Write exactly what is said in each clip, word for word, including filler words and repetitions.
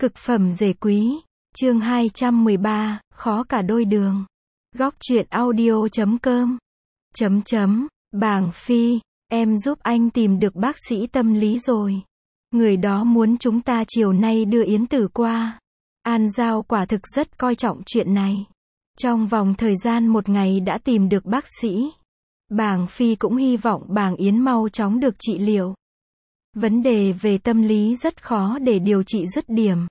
Cực phẩm rể quý, chương hai trăm mười ba, khó cả đôi đường. Góc truyện audio chấm com. Chấm chấm, Bàng Phi, em giúp anh tìm được bác sĩ tâm lý rồi. Người đó muốn chúng ta chiều nay đưa Yến Tử qua. An Giao quả thực rất coi trọng chuyện này. Trong vòng thời gian một ngày đã tìm được bác sĩ. Bàng Phi cũng hy vọng Bàng Yến mau chóng được trị liệu. Vấn đề về tâm lý rất khó để điều trị dứt điểm.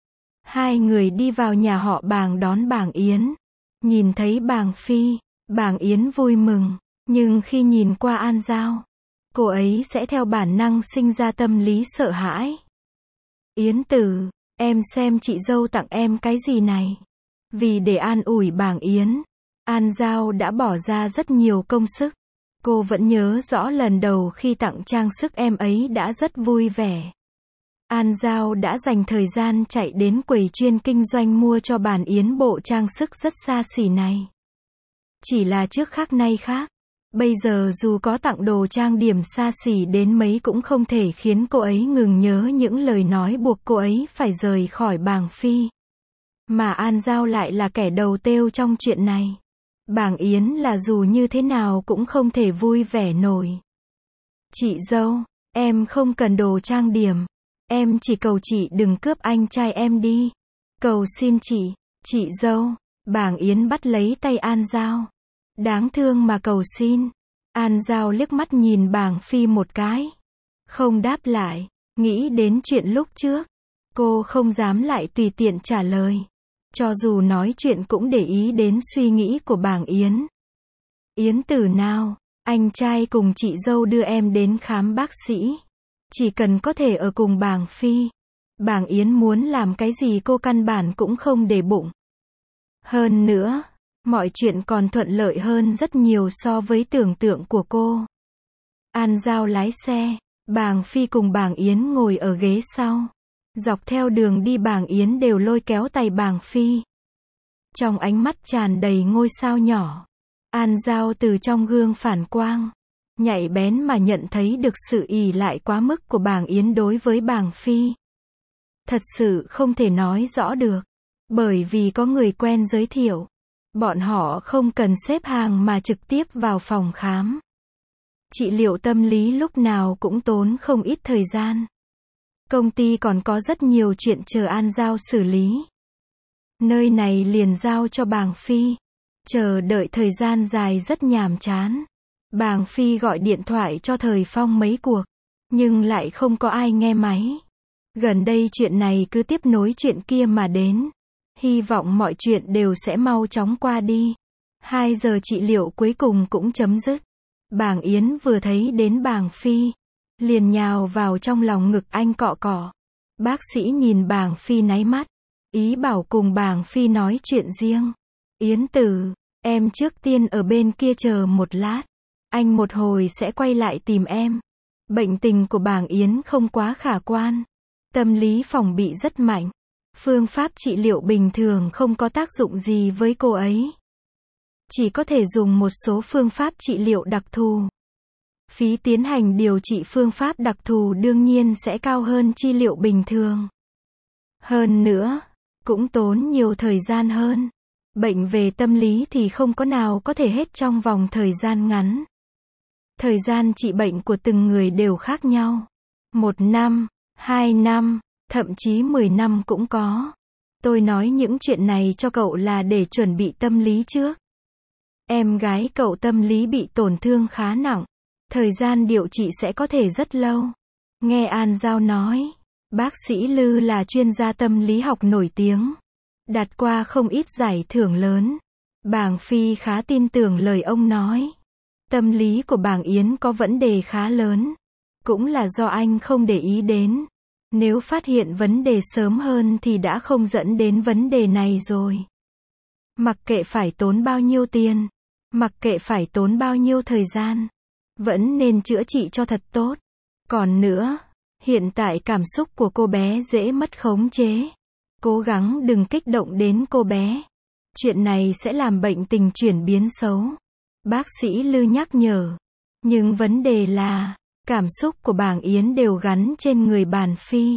Hai người đi vào nhà họ Bàng đón Bàng Yến. Nhìn thấy Bàng Phi, Bàng Yến vui mừng. Nhưng khi nhìn qua An Giao, cô ấy sẽ theo bản năng sinh ra tâm lý sợ hãi. Yến Tử, em xem chị dâu tặng em cái gì này. Vì để an ủi Bàng Yến, An Giao đã bỏ ra rất nhiều công sức. Cô vẫn nhớ rõ lần đầu khi tặng trang sức em ấy đã rất vui vẻ. An Giao đã dành thời gian chạy đến quầy chuyên kinh doanh mua cho Bàng Yến bộ trang sức rất xa xỉ này. Chỉ là trước khác nay khác. Bây giờ dù có tặng đồ trang điểm xa xỉ đến mấy cũng không thể khiến cô ấy ngừng nhớ những lời nói buộc cô ấy phải rời khỏi Bàng Phi. Mà An Giao lại là kẻ đầu têu trong chuyện này. Bàng Yến là dù như thế nào cũng không thể vui vẻ nổi. Chị dâu, em không cần đồ trang điểm. Em chỉ cầu chị đừng cướp anh trai em đi. Cầu xin chị, chị dâu. Bàng Yến bắt lấy tay An Giao. Đáng thương mà cầu xin. An Giao liếc mắt nhìn Bàng Phi một cái. Không đáp lại. Nghĩ đến chuyện lúc trước. Cô không dám lại tùy tiện trả lời. Cho dù nói chuyện cũng để ý đến suy nghĩ của Bàng Yến. Yến Tử nào, anh trai cùng chị dâu đưa em đến khám bác sĩ. Chỉ cần có thể ở cùng Bàng Phi. Bàng Yến muốn làm cái gì cô căn bản cũng không để bụng. Hơn nữa, mọi chuyện còn thuận lợi hơn rất nhiều so với tưởng tượng của cô. An Giao lái xe, Bàng Phi cùng Bàng Yến ngồi ở ghế sau. Dọc theo đường đi Bàng Yến đều lôi kéo tay Bàng Phi. Trong ánh mắt tràn đầy ngôi sao nhỏ. An Giao từ trong gương phản quang, nhạy bén mà nhận thấy được sự ỷ lại quá mức của Bàng Yến đối với Bàng Phi. Thật sự không thể nói rõ được. Bởi vì có người quen giới thiệu. Bọn họ không cần xếp hàng mà trực tiếp vào phòng khám. Trị liệu tâm lý lúc nào cũng tốn không ít thời gian. Công ty còn có rất nhiều chuyện chờ An Giao xử lý. Nơi này liền giao cho Bàng Phi. Chờ đợi thời gian dài rất nhàm chán. Bàng Phi gọi điện thoại cho Thời Phong mấy cuộc. Nhưng lại không có ai nghe máy. Gần đây chuyện này cứ tiếp nối chuyện kia mà đến. Hy vọng mọi chuyện đều sẽ mau chóng qua đi. Hai giờ trị liệu cuối cùng cũng chấm dứt. Bàng Yến vừa thấy đến Bàng Phi. Liền nhào vào trong lòng ngực anh cọ cọ. Bác sĩ nhìn Bàng Phi náy mắt. Ý bảo cùng Bàng Phi nói chuyện riêng. Yến Tử, em trước tiên ở bên kia chờ một lát. Anh một hồi sẽ quay lại tìm em. Bệnh tình của Bàng Yến không quá khả quan. Tâm lý phòng bị rất mạnh. Phương pháp trị liệu bình thường không có tác dụng gì với cô ấy. Chỉ có thể dùng một số phương pháp trị liệu đặc thù. Phí tiến hành điều trị phương pháp đặc thù đương nhiên sẽ cao hơn trị liệu bình thường. Hơn nữa, cũng tốn nhiều thời gian hơn. Bệnh về tâm lý thì không có nào có thể hết trong vòng thời gian ngắn. Thời gian trị bệnh của từng người đều khác nhau. Một năm, hai năm, thậm chí mười năm cũng có. Tôi nói những chuyện này cho cậu là để chuẩn bị tâm lý trước. Em gái cậu tâm lý bị tổn thương khá nặng. Thời gian điều trị sẽ có thể rất lâu. Nghe An Giao nói, bác sĩ Lư là chuyên gia tâm lý học nổi tiếng. Đạt qua không ít giải thưởng lớn. Bàng Phi khá tin tưởng lời ông nói. Tâm lý của Bàng Yến có vấn đề khá lớn. Cũng là do anh không để ý đến. Nếu phát hiện vấn đề sớm hơn thì đã không dẫn đến vấn đề này rồi. Mặc kệ phải tốn bao nhiêu tiền. Mặc kệ phải tốn bao nhiêu thời gian. Vẫn nên chữa trị cho thật tốt. Còn nữa, hiện tại cảm xúc của cô bé dễ mất khống chế. Cố gắng đừng kích động đến cô bé. Chuyện này sẽ làm bệnh tình chuyển biến xấu. Bác sĩ Lư nhắc nhở. Nhưng vấn đề là, cảm xúc của Bàng Yến đều gắn trên người Bàng Phi.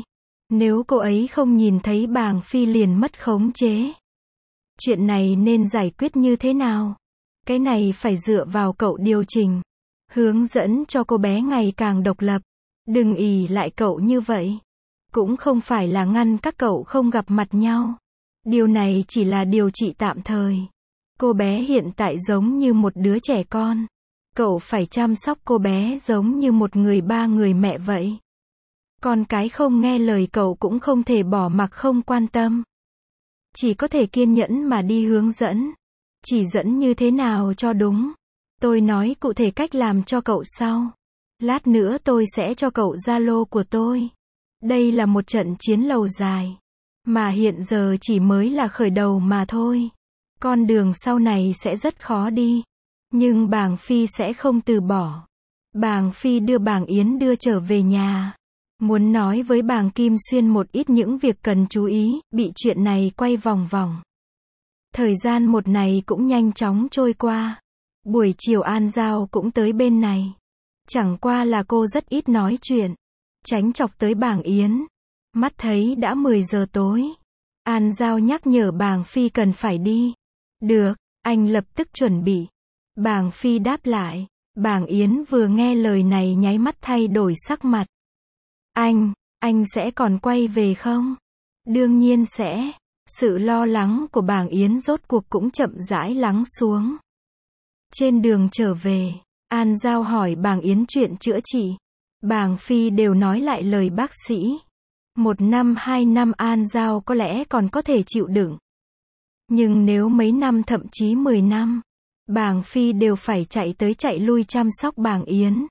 Nếu cô ấy không nhìn thấy Bàng Phi liền mất khống chế. Chuyện này nên giải quyết như thế nào? Cái này phải dựa vào cậu điều chỉnh. Hướng dẫn cho cô bé ngày càng độc lập. Đừng ỷ lại cậu như vậy. Cũng không phải là ngăn các cậu không gặp mặt nhau. Điều này chỉ là điều trị tạm thời. Cô bé hiện tại giống như một đứa trẻ con. Cậu phải chăm sóc cô bé giống như một người ba người mẹ vậy. Con cái không nghe lời cậu cũng không thể bỏ mặc không quan tâm. Chỉ có thể kiên nhẫn mà đi hướng dẫn. Chỉ dẫn như thế nào cho đúng. Tôi nói cụ thể cách làm cho cậu sau. Lát nữa tôi sẽ cho cậu Zalo của tôi. Đây là một trận chiến lâu dài. Mà hiện giờ chỉ mới là khởi đầu mà thôi. Con đường sau này sẽ rất khó đi. Nhưng Bàng Phi sẽ không từ bỏ. Bàng Phi đưa Bàng Yến đưa trở về nhà. Muốn nói với Bàng Kim Xuyên một ít những việc cần chú ý, bị chuyện này quay vòng vòng. Thời gian một ngày cũng nhanh chóng trôi qua. Buổi chiều An Giao cũng tới bên này. Chẳng qua là cô rất ít nói chuyện. Tránh chọc tới Bàng Yến. Mắt thấy đã mười giờ tối. An Giao nhắc nhở Bàng Phi cần phải đi. Được, anh lập tức chuẩn bị. Bàng Phi đáp lại. Bàng Yến vừa nghe lời này nháy mắt thay đổi sắc mặt. Anh, anh sẽ còn quay về không? Đương nhiên sẽ. Sự lo lắng của Bàng Yến rốt cuộc cũng chậm rãi lắng xuống. Trên đường trở về, An Giao hỏi Bàng Yến chuyện chữa trị. Bàng Phi đều nói lại lời bác sĩ. Một năm hai năm An Giao có lẽ còn có thể chịu đựng. Nhưng nếu mấy năm thậm chí mười năm, Bàng Phi đều phải chạy tới chạy lui chăm sóc Bàng Yến.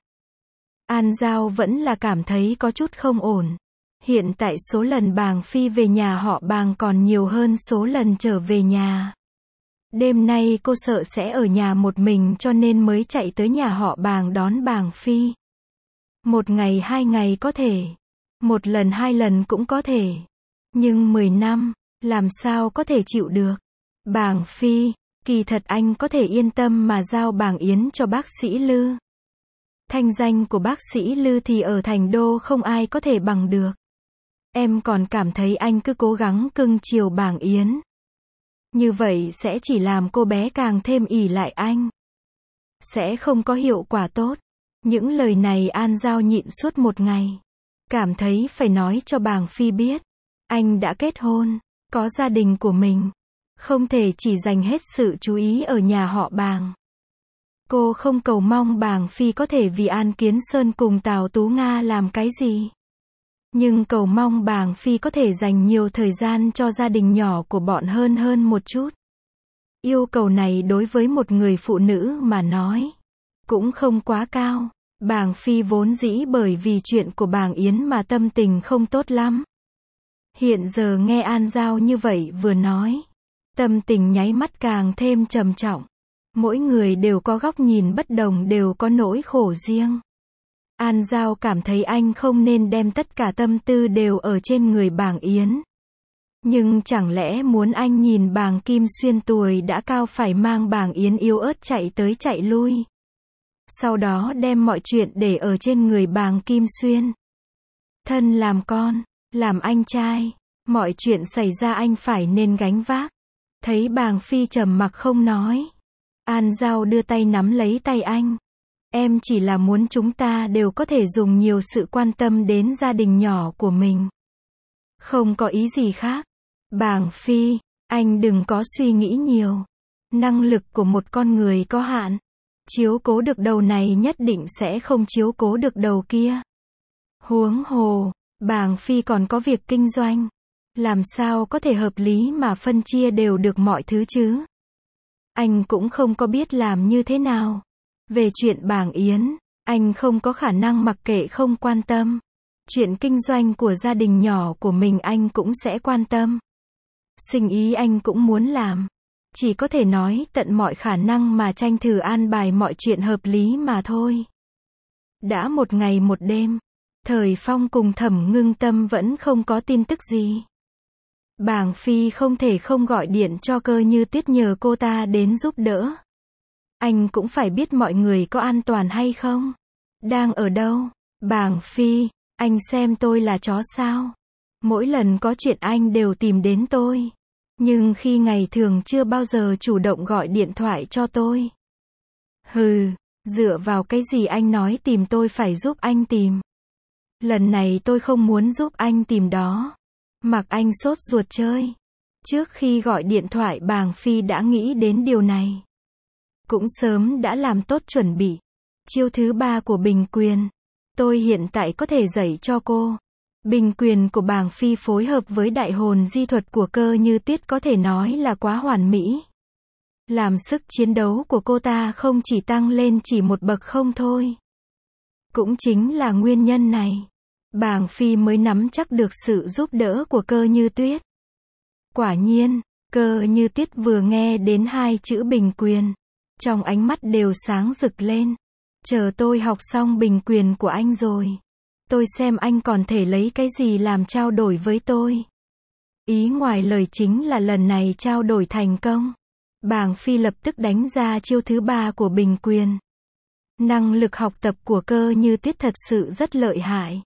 An Giao vẫn là cảm thấy có chút không ổn. Hiện tại số lần Bàng Phi về nhà họ Bàng còn nhiều hơn số lần trở về nhà. Đêm nay cô sợ sẽ ở nhà một mình cho nên mới chạy tới nhà họ Bàng đón Bàng Phi. Một ngày hai ngày có thể. Một lần hai lần cũng có thể. Nhưng mười năm, làm sao có thể chịu được. Bàng Phi, kỳ thật anh có thể yên tâm mà giao Bàng Yến cho bác sĩ Lư. Thanh danh của bác sĩ Lư thì ở thành đô không ai có thể bằng được. Em còn cảm thấy anh cứ cố gắng cưng chiều Bàng Yến. Như vậy sẽ chỉ làm cô bé càng thêm ỷ lại anh. Sẽ không có hiệu quả tốt. Những lời này An Giao nhịn suốt một ngày. Cảm thấy phải nói cho Bàng Phi biết. Anh đã kết hôn, có gia đình của mình. Không thể chỉ dành hết sự chú ý ở nhà họ Bàng. Cô không cầu mong Bàng Phi có thể vì An Kiến Sơn cùng Tào Tú Nga làm cái gì. Nhưng cầu mong Bàng Phi có thể dành nhiều thời gian cho gia đình nhỏ của bọn hơn hơn một chút. Yêu cầu này đối với một người phụ nữ mà nói, cũng không quá cao. Bàng Phi vốn dĩ bởi vì chuyện của Bàng Yến mà tâm tình không tốt lắm. Hiện giờ nghe An Giao như vậy vừa nói, tâm tình nháy mắt càng thêm trầm trọng. Mỗi người đều có góc nhìn bất đồng, đều có nỗi khổ riêng. An Giao cảm thấy anh không nên đem tất cả tâm tư đều ở trên người Bàng Yến. Nhưng chẳng lẽ muốn anh nhìn Bàng Kim Xuyên tuổi đã cao phải mang Bàng Yến yếu ớt chạy tới chạy lui. Sau đó đem mọi chuyện để ở trên người Bàng Kim Xuyên. Thân làm con, làm anh trai, mọi chuyện xảy ra anh phải nên gánh vác. Thấy Bàng Phi trầm mặc không nói. An Giao đưa tay nắm lấy tay anh. Em chỉ là muốn chúng ta đều có thể dùng nhiều sự quan tâm đến gia đình nhỏ của mình. Không có ý gì khác. Bàng Phi, anh đừng có suy nghĩ nhiều. Năng lực của một con người có hạn. Chiếu cố được đầu này nhất định sẽ không chiếu cố được đầu kia. Huống hồ, Bàng Phi còn có việc kinh doanh. Làm sao có thể hợp lý mà phân chia đều được mọi thứ chứ? Anh cũng không có biết làm như thế nào. Về chuyện Bàng Yến, anh không có khả năng mặc kệ không quan tâm. Chuyện kinh doanh của gia đình nhỏ của mình anh cũng sẽ quan tâm. Sinh ý anh cũng muốn làm. Chỉ có thể nói tận mọi khả năng mà tranh thử an bài mọi chuyện hợp lý mà thôi. Đã một ngày một đêm, Thời Phong cùng Thẩm Ngưng Tâm vẫn không có tin tức gì. Bàng Phi không thể không gọi điện cho Cơ Như Tuyết nhờ cô ta đến giúp đỡ. Anh cũng phải biết mọi người có an toàn hay không. Đang ở đâu? Bàng Phi, anh xem tôi là chó sao? Mỗi lần có chuyện anh đều tìm đến tôi. Nhưng khi ngày thường chưa bao giờ chủ động gọi điện thoại cho tôi. Hừ, dựa vào cái gì anh nói tìm tôi phải giúp anh tìm. Lần này tôi không muốn giúp anh tìm đó. Mặc anh sốt ruột chơi. Trước khi gọi điện thoại Bàng Phi đã nghĩ đến điều này. Cũng sớm đã làm tốt chuẩn bị. Chiêu thứ ba của Bình Quyền. Tôi hiện tại có thể dạy cho cô. Bình Quyền của Bàng Phi phối hợp với đại hồn di thuật của Cơ Như Tuyết có thể nói là quá hoàn mỹ. Làm sức chiến đấu của cô ta không chỉ tăng lên chỉ một bậc không thôi. Cũng chính là nguyên nhân này. Bàng Phi mới nắm chắc được sự giúp đỡ của Cơ Như Tuyết. Quả nhiên, Cơ Như Tuyết vừa nghe đến hai chữ Bình Quyền. Trong ánh mắt đều sáng rực lên. Chờ tôi học xong Bình Quyền của anh rồi. Tôi xem anh còn thể lấy cái gì làm trao đổi với tôi. Ý ngoài lời chính là lần này trao đổi thành công. Bàng Phi lập tức đánh ra chiêu thứ ba của Bình Quyền. Năng lực học tập của Cơ Như Tuyết thật sự rất lợi hại.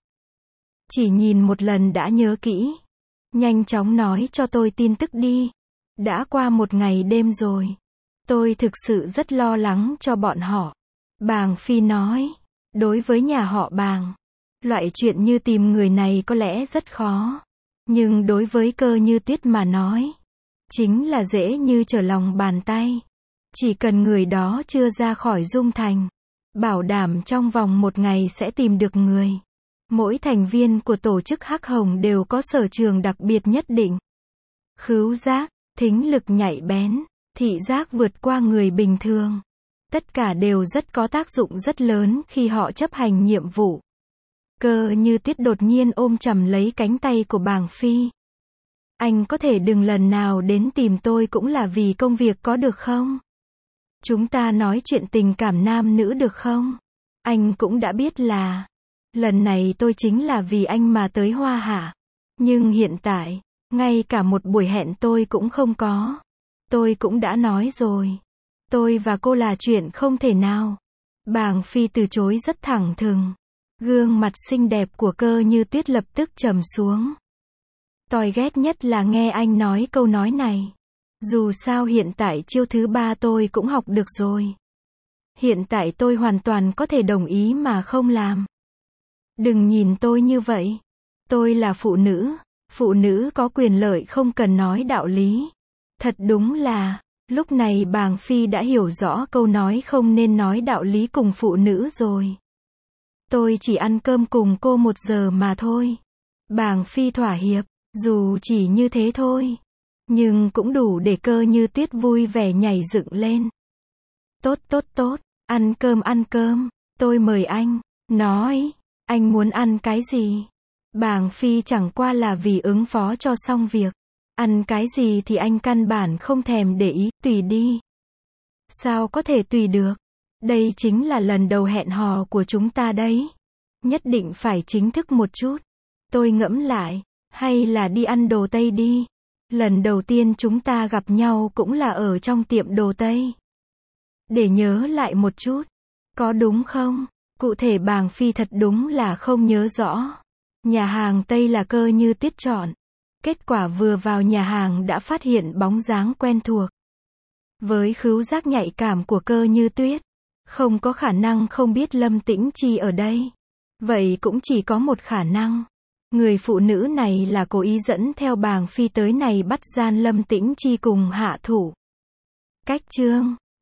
Chỉ nhìn một lần đã nhớ kỹ. Nhanh chóng nói cho tôi tin tức đi. Đã qua một ngày đêm rồi. Tôi thực sự rất lo lắng cho bọn họ. Bàng Phi nói. Đối với nhà họ Bàng, loại chuyện như tìm người này có lẽ rất khó. Nhưng đối với Cơ Như Tuyết mà nói, chính là dễ như trở lòng bàn tay. Chỉ cần người đó chưa ra khỏi Dung Thành, bảo đảm trong vòng một ngày sẽ tìm được người. Mỗi thành viên của tổ chức Hắc Hồng đều có sở trường đặc biệt nhất định. Khứu giác, thính lực nhạy bén, thị giác vượt qua người bình thường. Tất cả đều rất có tác dụng rất lớn khi họ chấp hành nhiệm vụ. Cơ Như Tuyết đột nhiên ôm chầm lấy cánh tay của Bàng Phi. Anh có thể đừng lần nào đến tìm tôi cũng là vì công việc có được không? Chúng ta nói chuyện tình cảm nam nữ được không? Anh cũng đã biết là, lần này tôi chính là vì anh mà tới Hoa Hạ. Nhưng hiện tại, ngay cả một buổi hẹn tôi cũng không có. Tôi cũng đã nói rồi. Tôi và cô là chuyện không thể nào. Bàng Phi từ chối rất thẳng thừng. Gương mặt xinh đẹp của Cơ Như Tuyết lập tức trầm xuống. Tôi ghét nhất là nghe anh nói câu nói này. Dù sao hiện tại chiêu thứ ba tôi cũng học được rồi. Hiện tại tôi hoàn toàn có thể đồng ý mà không làm. Đừng nhìn tôi như vậy. Tôi là phụ nữ. Phụ nữ có quyền lợi không cần nói đạo lý. Thật đúng là, lúc này Bàng Phi đã hiểu rõ câu nói không nên nói đạo lý cùng phụ nữ rồi. Tôi chỉ ăn cơm cùng cô một giờ mà thôi. Bàng Phi thỏa hiệp, dù chỉ như thế thôi. Nhưng cũng đủ để Cơ Như Tuyết vui vẻ nhảy dựng lên. Tốt tốt tốt, ăn cơm ăn cơm, tôi mời anh. Nói, anh muốn ăn cái gì? Bàng Phi chẳng qua là vì ứng phó cho xong việc. Ăn cái gì thì anh căn bản không thèm để ý, tùy đi. Sao có thể tùy được? Đây chính là lần đầu hẹn hò của chúng ta đấy. Nhất định phải chính thức một chút. Tôi ngẫm lại, hay là đi ăn đồ Tây đi. Lần đầu tiên chúng ta gặp nhau cũng là ở trong tiệm đồ Tây. Để nhớ lại một chút. Có đúng không? Cụ thể Bàng Phi thật đúng là không nhớ rõ. Nhà hàng Tây là Cơ Như Tuyết chọn. Kết quả vừa vào nhà hàng đã phát hiện bóng dáng quen thuộc. Với khứu giác nhạy cảm của Cơ Như Tuyết, không có khả năng không biết Lâm Tĩnh Chi ở đây. Vậy cũng chỉ có một khả năng. Người phụ nữ này là cố ý dẫn theo Bàng Phi tới này bắt gian Lâm Tĩnh Chi cùng hạ thủ. Cách chương